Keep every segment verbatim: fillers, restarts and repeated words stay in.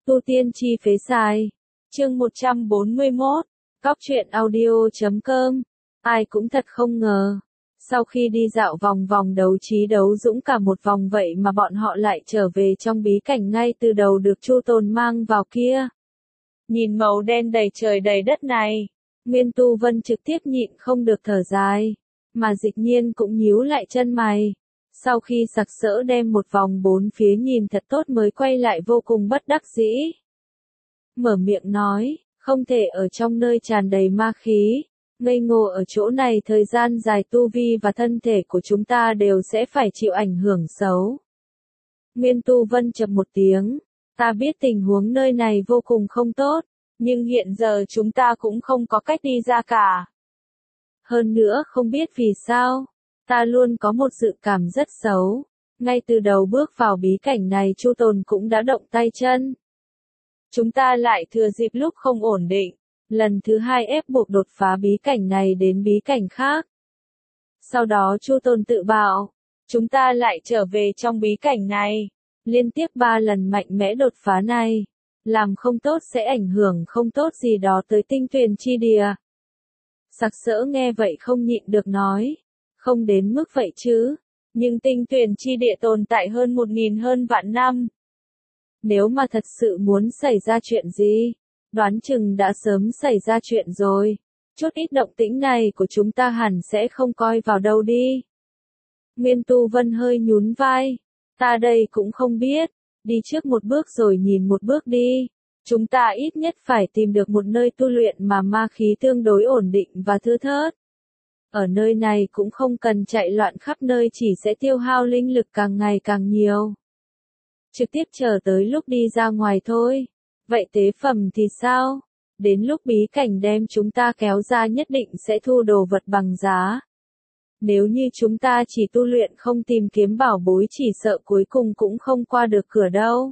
Tu tiên chi phế sai. Chương một trăm bốn mươi mốt. Cóc truyện audio chấm com. Ai cũng thật không ngờ. Sau khi đi dạo vòng vòng đấu trí đấu dũng cả một vòng vậy mà bọn họ lại trở về trong bí cảnh ngay từ đầu được Chu Tồn mang vào kia. Nhìn màu đen đầy trời đầy đất này, Nguyên Tu Vân trực tiếp nhịn không được thở dài, mà Dịch Nhiên cũng nhíu lại chân mày. Sau khi sặc sỡ đem một vòng bốn phía nhìn thật tốt mới quay lại vô cùng bất đắc dĩ. Mở miệng nói, không thể ở trong nơi tràn đầy ma khí, ngây ngô ở chỗ này thời gian dài tu vi và thân thể của chúng ta đều sẽ phải chịu ảnh hưởng xấu. Nguyên Tu Vân chậm một tiếng, ta biết tình huống nơi này vô cùng không tốt, nhưng hiện giờ chúng ta cũng không có cách đi ra cả. Hơn nữa không biết vì sao, ta luôn có một dự cảm rất xấu. Ngay từ đầu bước vào bí cảnh này Chu Tồn cũng đã động tay chân. Chúng ta lại thừa dịp lúc không ổn định, lần thứ hai ép buộc đột phá bí cảnh này đến bí cảnh khác. Sau đó Chu Tồn tự bảo, chúng ta lại trở về trong bí cảnh này. Liên tiếp ba lần mạnh mẽ đột phá này, làm không tốt sẽ ảnh hưởng không tốt gì đó tới tinh tuyền chi địa. Sặc sỡ nghe vậy không nhịn được nói, không đến mức vậy chứ, nhưng tinh tuyền chi địa tồn tại hơn một nghìn hơn vạn năm. Nếu mà thật sự muốn xảy ra chuyện gì, đoán chừng đã sớm xảy ra chuyện rồi, chút ít động tĩnh này của chúng ta hẳn sẽ không coi vào đâu đi. Nguyên Tu Vân hơi nhún vai, ta đây cũng không biết, đi trước một bước rồi nhìn một bước đi. Chúng ta ít nhất phải tìm được một nơi tu luyện mà ma khí tương đối ổn định và thưa thớt. Ở nơi này cũng không cần chạy loạn khắp nơi chỉ sẽ tiêu hao linh lực càng ngày càng nhiều. Trực tiếp chờ tới lúc đi ra ngoài thôi. Vậy tế phẩm thì sao? Đến lúc bí cảnh đem chúng ta kéo ra nhất định sẽ thu đồ vật bằng giá. Nếu như chúng ta chỉ tu luyện không tìm kiếm bảo bối chỉ sợ cuối cùng cũng không qua được cửa đâu.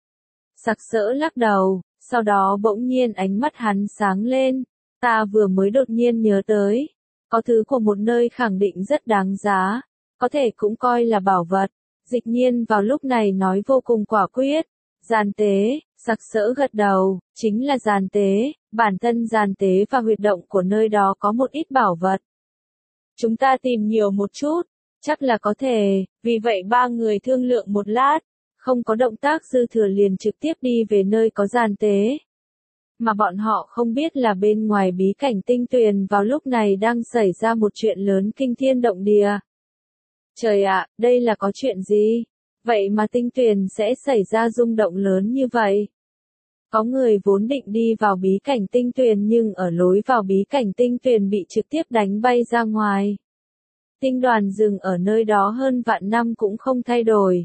Sặc sỡ lắc đầu, sau đó bỗng nhiên ánh mắt hắn sáng lên. Ta vừa mới đột nhiên nhớ tới, có thứ của một nơi khẳng định rất đáng giá, có thể cũng coi là bảo vật. Dịch Nhiên vào lúc này nói vô cùng quả quyết. Giàn tế, sặc sỡ gật đầu, chính là giàn tế, bản thân giàn tế và huyệt động của nơi đó có một ít bảo vật. Chúng ta tìm nhiều một chút, chắc là có thể, vì vậy ba người thương lượng một lát, không có động tác dư thừa liền trực tiếp đi về nơi có giàn tế. Mà bọn họ không biết là bên ngoài bí cảnh tinh tuyền vào lúc này đang xảy ra một chuyện lớn kinh thiên động địa. Trời ạ, đây là có chuyện gì? Vậy mà tinh tuyền sẽ xảy ra rung động lớn như vậy. Có người vốn định đi vào bí cảnh tinh tuyền nhưng ở lối vào bí cảnh tinh tuyền bị trực tiếp đánh bay ra ngoài. Tinh đoàn dừng ở nơi đó hơn vạn năm cũng không thay đổi.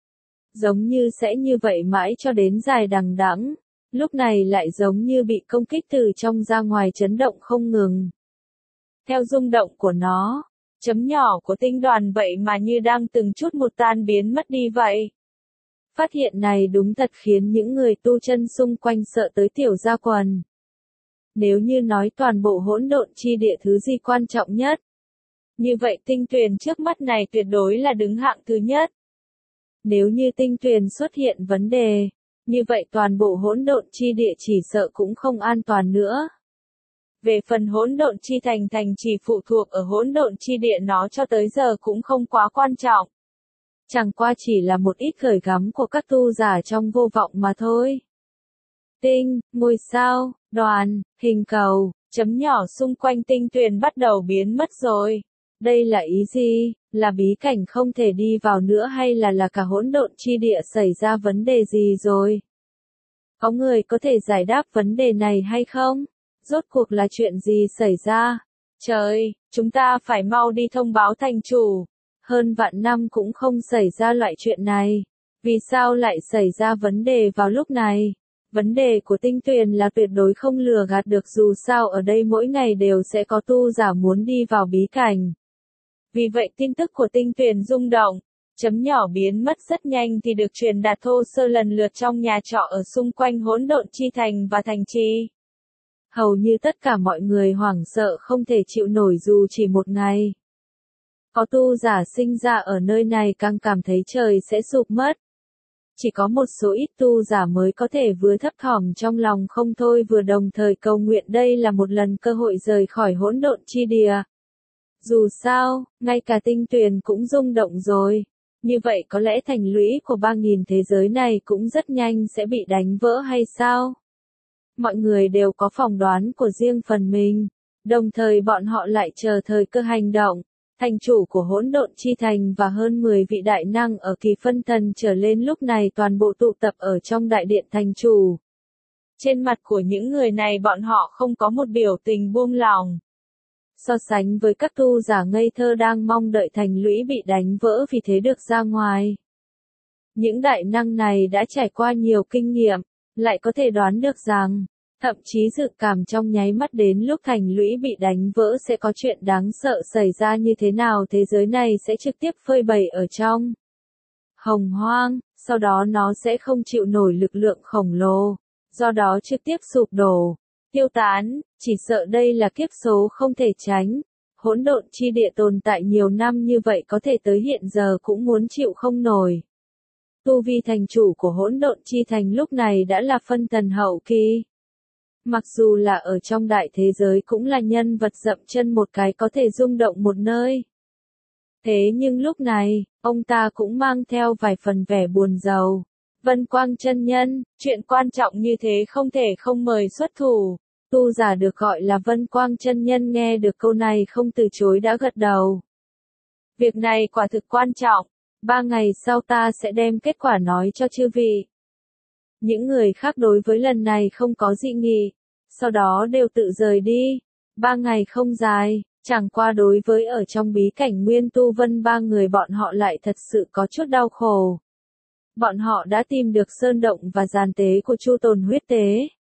Giống như sẽ như vậy mãi cho đến dài đằng đẵng, lúc này lại giống như bị công kích từ trong ra ngoài chấn động không ngừng. Theo rung động của nó, chấm nhỏ của tinh đoàn vậy mà như đang từng chút một tan biến mất đi vậy. Phát hiện này đúng thật khiến những người tu chân xung quanh sợ tới tiểu ra quần. Nếu như nói toàn bộ hỗn độn chi địa thứ gì quan trọng nhất, như vậy tinh tuyền trước mắt này tuyệt đối là đứng hạng thứ nhất. Nếu như tinh tuyền xuất hiện vấn đề, như vậy toàn bộ hỗn độn chi địa chỉ sợ cũng không an toàn nữa. Về phần hỗn độn chi thành thành chỉ phụ thuộc ở hỗn độn chi địa nó cho tới giờ cũng không quá quan trọng. Chẳng qua chỉ là một ít khởi gắm của các tu giả trong vô vọng mà thôi. Tinh, ngôi sao, đoàn, hình cầu, chấm nhỏ xung quanh tinh tuyền bắt đầu biến mất rồi. Đây là ý gì? Là bí cảnh không thể đi vào nữa hay là là cả hỗn độn chi địa xảy ra vấn đề gì rồi? Có người có thể giải đáp vấn đề này hay không? Rốt cuộc là chuyện gì xảy ra? Trời, chúng ta phải mau đi thông báo thành chủ. Hơn vạn năm cũng không xảy ra loại chuyện này. Vì sao lại xảy ra vấn đề vào lúc này? Vấn đề của tinh tuyền là tuyệt đối không lừa gạt được dù sao ở đây mỗi ngày đều sẽ có tu giả muốn đi vào bí cảnh. Vì vậy tin tức của tinh tuyền rung động, chấm nhỏ biến mất rất nhanh thì được truyền đạt thô sơ lần lượt trong nhà trọ ở xung quanh hỗn độn chi thành và thành trì. Hầu như tất cả mọi người hoảng sợ không thể chịu nổi dù chỉ một ngày. Có tu giả sinh ra ở nơi này càng cảm thấy trời sẽ sụp mất. chỉ có một số ít tu giả mới có thể vừa thấp thỏm trong lòng không thôi vừa đồng thời cầu nguyện đây là một lần cơ hội rời khỏi hỗn độn chi địa. Dù sao, ngay cả tinh tuyền cũng rung động rồi. Như vậy có lẽ thành lũy của ba nghìn thế giới này cũng rất nhanh sẽ bị đánh vỡ hay sao? Mọi người đều có phỏng đoán của riêng phần mình, đồng thời bọn họ lại chờ thời cơ hành động. Thành chủ của hỗn độn chi thành và hơn mười vị đại năng ở kỳ phân thần trở lên lúc này toàn bộ tụ tập ở trong đại điện thành chủ. Trên mặt của những người này bọn họ không có một biểu tình buông lỏng. So sánh với các tu giả ngây thơ đang mong đợi thành lũy bị đánh vỡ vì thế được ra ngoài. Những đại năng này đã trải qua nhiều kinh nghiệm, lại có thể đoán được rằng, thậm chí dự cảm trong nháy mắt đến lúc thành lũy bị đánh vỡ sẽ có chuyện đáng sợ xảy ra như thế nào thế giới này sẽ trực tiếp phơi bày ở trong hồng hoang, sau đó nó sẽ không chịu nổi lực lượng khổng lồ, do đó trực tiếp sụp đổ, tiêu tán, chỉ sợ đây là kiếp số không thể tránh. Hỗn độn chi địa tồn tại nhiều năm như vậy có thể tới hiện giờ cũng muốn chịu không nổi. Tu vi thành chủ của hỗn độn chi thành lúc này đã là phân thần hậu kỳ. Mặc dù là ở trong đại thế giới cũng là nhân vật dậm chân một cái có thể rung động một nơi. Thế nhưng lúc này, ông ta cũng mang theo vài phần vẻ buồn rầu. Vân Quang chân nhân, chuyện quan trọng như thế không thể không mời xuất thủ. Tu giả được gọi là Vân Quang chân nhân nghe được câu này không từ chối đã gật đầu. Việc này quả thực quan trọng, ba ngày sau ta sẽ đem kết quả nói cho chư vị. Những người khác đối với lần này không có dị nghị, sau đó đều tự rời đi. Ba ngày không dài, chẳng qua đối với ở trong bí cảnh Nguyên Tu Vân ba người bọn họ lại thật sự có chút đau khổ. Bọn họ đã tìm được sơn động và giàn tế của Chu Tồn huyết tế.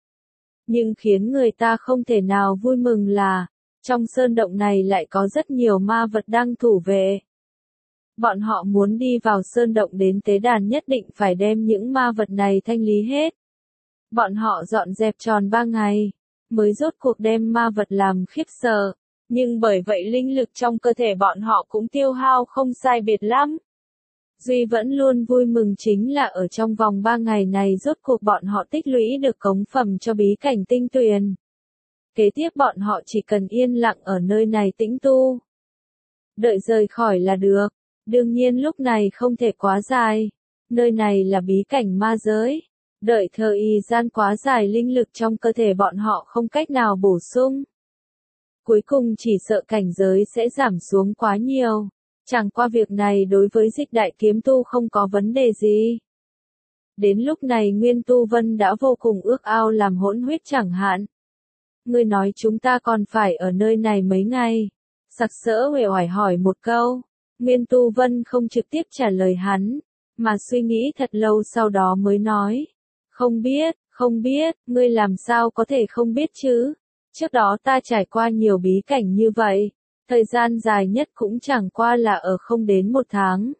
Nhưng khiến người ta không thể nào vui mừng là, trong sơn động này lại có rất nhiều ma vật đang thủ vệ. Bọn họ muốn đi vào sơn động đến tế đàn nhất định phải đem những ma vật này thanh lý hết. Bọn họ dọn dẹp tròn ba ngày, mới rốt cuộc đem ma vật làm khiếp sợ, nhưng bởi vậy linh lực trong cơ thể bọn họ cũng tiêu hao không sai biệt lắm. Duy vẫn luôn vui mừng chính là ở trong vòng ba ngày này rốt cuộc bọn họ tích lũy được cống phẩm cho bí cảnh tinh tuyền. Kế tiếp bọn họ chỉ cần yên lặng ở nơi này tĩnh tu. Đợi rời khỏi là được, đương nhiên lúc này không thể quá dài. Nơi này là bí cảnh ma giới. Đợi thời gian quá dài linh lực trong cơ thể bọn họ không cách nào bổ sung. Cuối cùng chỉ sợ cảnh giới sẽ giảm xuống quá nhiều. Chẳng qua việc này đối với Dịch Đại Kiếm Tu không có vấn đề gì. Đến lúc này Nguyên Tu Vân đã vô cùng ước ao làm hỗn huyết chẳng hạn. Ngươi nói chúng ta còn phải ở nơi này mấy ngày. Sặc sỡ uể oải hỏi một câu. Nguyên Tu Vân không trực tiếp trả lời hắn, mà suy nghĩ thật lâu sau đó mới nói. Không biết, không biết, ngươi làm sao có thể không biết chứ? Trước đó ta trải qua nhiều bí cảnh như vậy. Thời gian dài nhất cũng chẳng qua là ở không đến một tháng.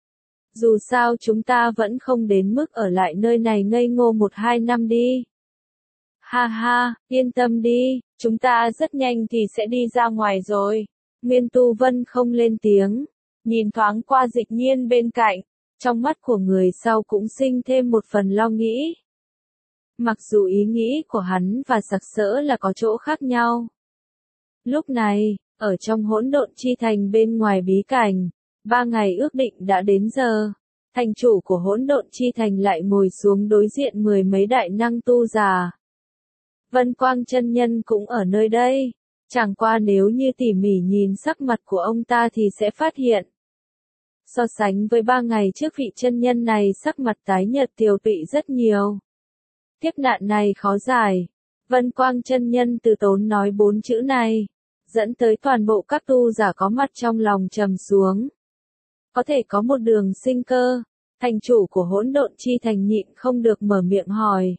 Dù sao chúng ta vẫn không đến mức ở lại nơi này ngây ngô một hai năm đi. Ha ha, yên tâm đi, chúng ta rất nhanh thì sẽ đi ra ngoài rồi. Nguyên Tu Vân không lên tiếng, nhìn thoáng qua Dịch Nhiên bên cạnh, trong mắt của người sau cũng sinh thêm một phần lo nghĩ. Mặc dù ý nghĩ của hắn và Sặc Sỡ là có chỗ khác nhau. Lúc này, ở trong hỗn độn chi thành bên ngoài bí cảnh, ba ngày ước định đã đến giờ. Thành chủ của hỗn độn chi thành lại ngồi xuống đối diện mười mấy đại năng tu già. Vân Quang chân nhân cũng ở nơi đây. Chẳng qua nếu như tỉ mỉ nhìn sắc mặt của ông ta thì sẽ phát hiện. So sánh với ba ngày trước vị chân nhân này sắc mặt tái nhợt tiều tụy rất nhiều. Kiếp nạn này khó giải. Vân Quang chân nhân từ tốn nói bốn chữ này, dẫn tới toàn bộ các tu giả có mặt trong lòng trầm xuống. Có thể có một đường sinh cơ, thành chủ của hỗn độn chi thành nhịn không được mở miệng hỏi.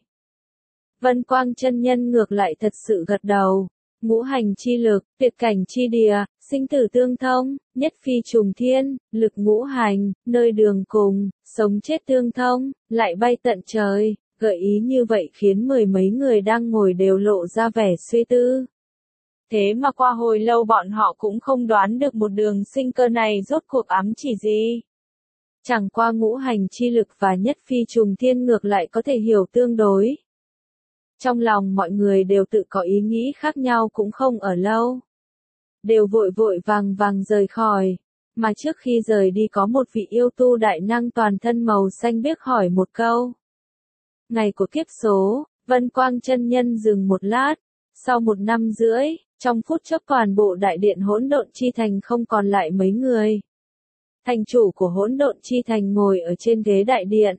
Vân Quang chân nhân ngược lại thật sự gật đầu. Ngũ hành chi lực, tuyệt cảnh chi địa, sinh tử tương thông, nhất phi trùng thiên, lực ngũ hành, nơi đường cùng, sống chết tương thông, lại bay tận trời. Gợi ý như vậy khiến mười mấy người đang ngồi đều lộ ra vẻ suy tư. Thế mà qua hồi lâu bọn họ cũng không đoán được một đường sinh cơ này rốt cuộc ám chỉ gì. Chẳng qua ngũ hành chi lực và nhất phi trùng thiên ngược lại có thể hiểu tương đối. Trong lòng mọi người đều tự có ý nghĩ khác nhau cũng không ở lâu. Đều vội vội vàng vàng rời khỏi. Mà trước khi rời đi có một vị yêu tu đại năng toàn thân màu xanh biếc hỏi một câu. Ngày của kiếp số, Vân Quang chân nhân dừng một lát. Sau một năm rưỡi, trong phút chốc toàn bộ đại điện hỗn độn chi thành không còn lại mấy người. Thành chủ của hỗn độn chi thành ngồi ở trên ghế đại điện.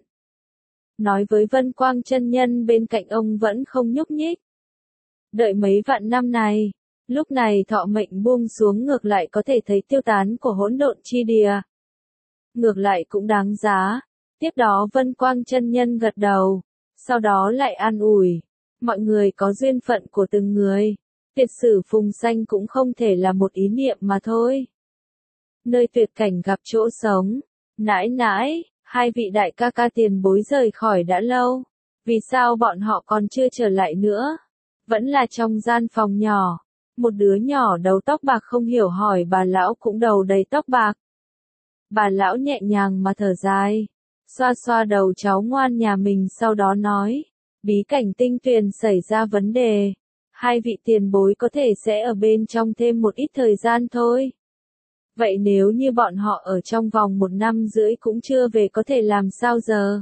Nói với Vân Quang chân nhân bên cạnh ông vẫn không nhúc nhích. Đợi mấy vạn năm này, lúc này thọ mệnh buông xuống ngược lại có thể thấy tiêu tán của hỗn độn chi địa. Ngược lại cũng đáng giá. Tiếp đó Vân Quang chân nhân gật đầu, sau đó lại an ủi. Mọi người có duyên phận của từng người. Tuyệt sử phùng sanh cũng không thể là một ý niệm mà thôi. Nơi tuyệt cảnh gặp chỗ sống. Nãi nãi, hai vị đại ca ca tiền bối rời khỏi đã lâu. Vì sao bọn họ còn chưa trở lại nữa? Vẫn là trong gian phòng nhỏ. Một đứa nhỏ đầu tóc bạc không hiểu hỏi bà lão cũng đầu đầy tóc bạc. Bà lão nhẹ nhàng mà thở dài. Xoa xoa đầu cháu ngoan nhà mình sau đó nói. Bí cảnh tinh tuyền xảy ra vấn đề. Hai vị tiền bối có thể sẽ ở bên trong thêm một ít thời gian thôi. Vậy nếu như bọn họ ở trong vòng một năm rưỡi cũng chưa về có thể làm sao giờ?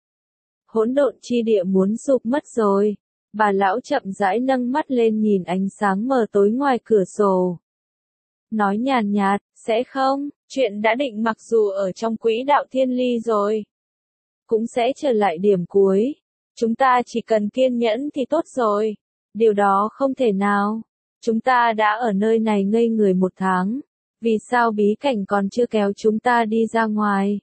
Hỗn độn chi địa muốn sụp mất rồi. Bà lão chậm rãi nâng mắt lên nhìn ánh sáng mờ tối ngoài cửa sổ. Nói nhàn nhạt, sẽ không, chuyện đã định mặc dù ở trong quỹ đạo thiên ly rồi. Cũng sẽ trở lại điểm cuối. Chúng ta chỉ cần kiên nhẫn thì tốt rồi. Điều đó không thể nào. Chúng ta đã ở nơi này ngây người một tháng. Vì sao bí cảnh còn chưa kéo chúng ta đi ra ngoài?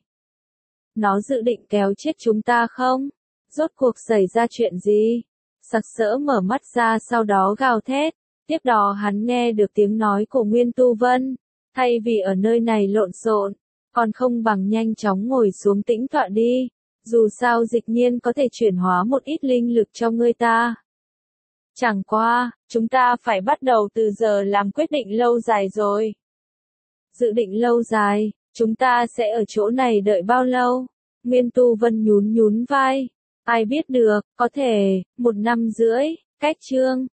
Nó dự định kéo chết chúng ta không? Rốt cuộc xảy ra chuyện gì? Sặc sỡ mở mắt ra sau đó gào thét. Tiếp đó hắn nghe được tiếng nói của Nguyên Tu Vân. Thay vì ở nơi này lộn xộn, còn không bằng nhanh chóng ngồi xuống tĩnh tọa đi. Dù sao dịch nhiên có thể chuyển hóa một ít linh lực cho ngươi ta. Chẳng qua, chúng ta phải bắt đầu từ giờ làm quyết định lâu dài rồi. Dự định lâu dài, chúng ta sẽ ở chỗ này đợi bao lâu? Nguyên Tu Vân nhún nhún vai. Ai biết được, có thể, một năm rưỡi, cách chương.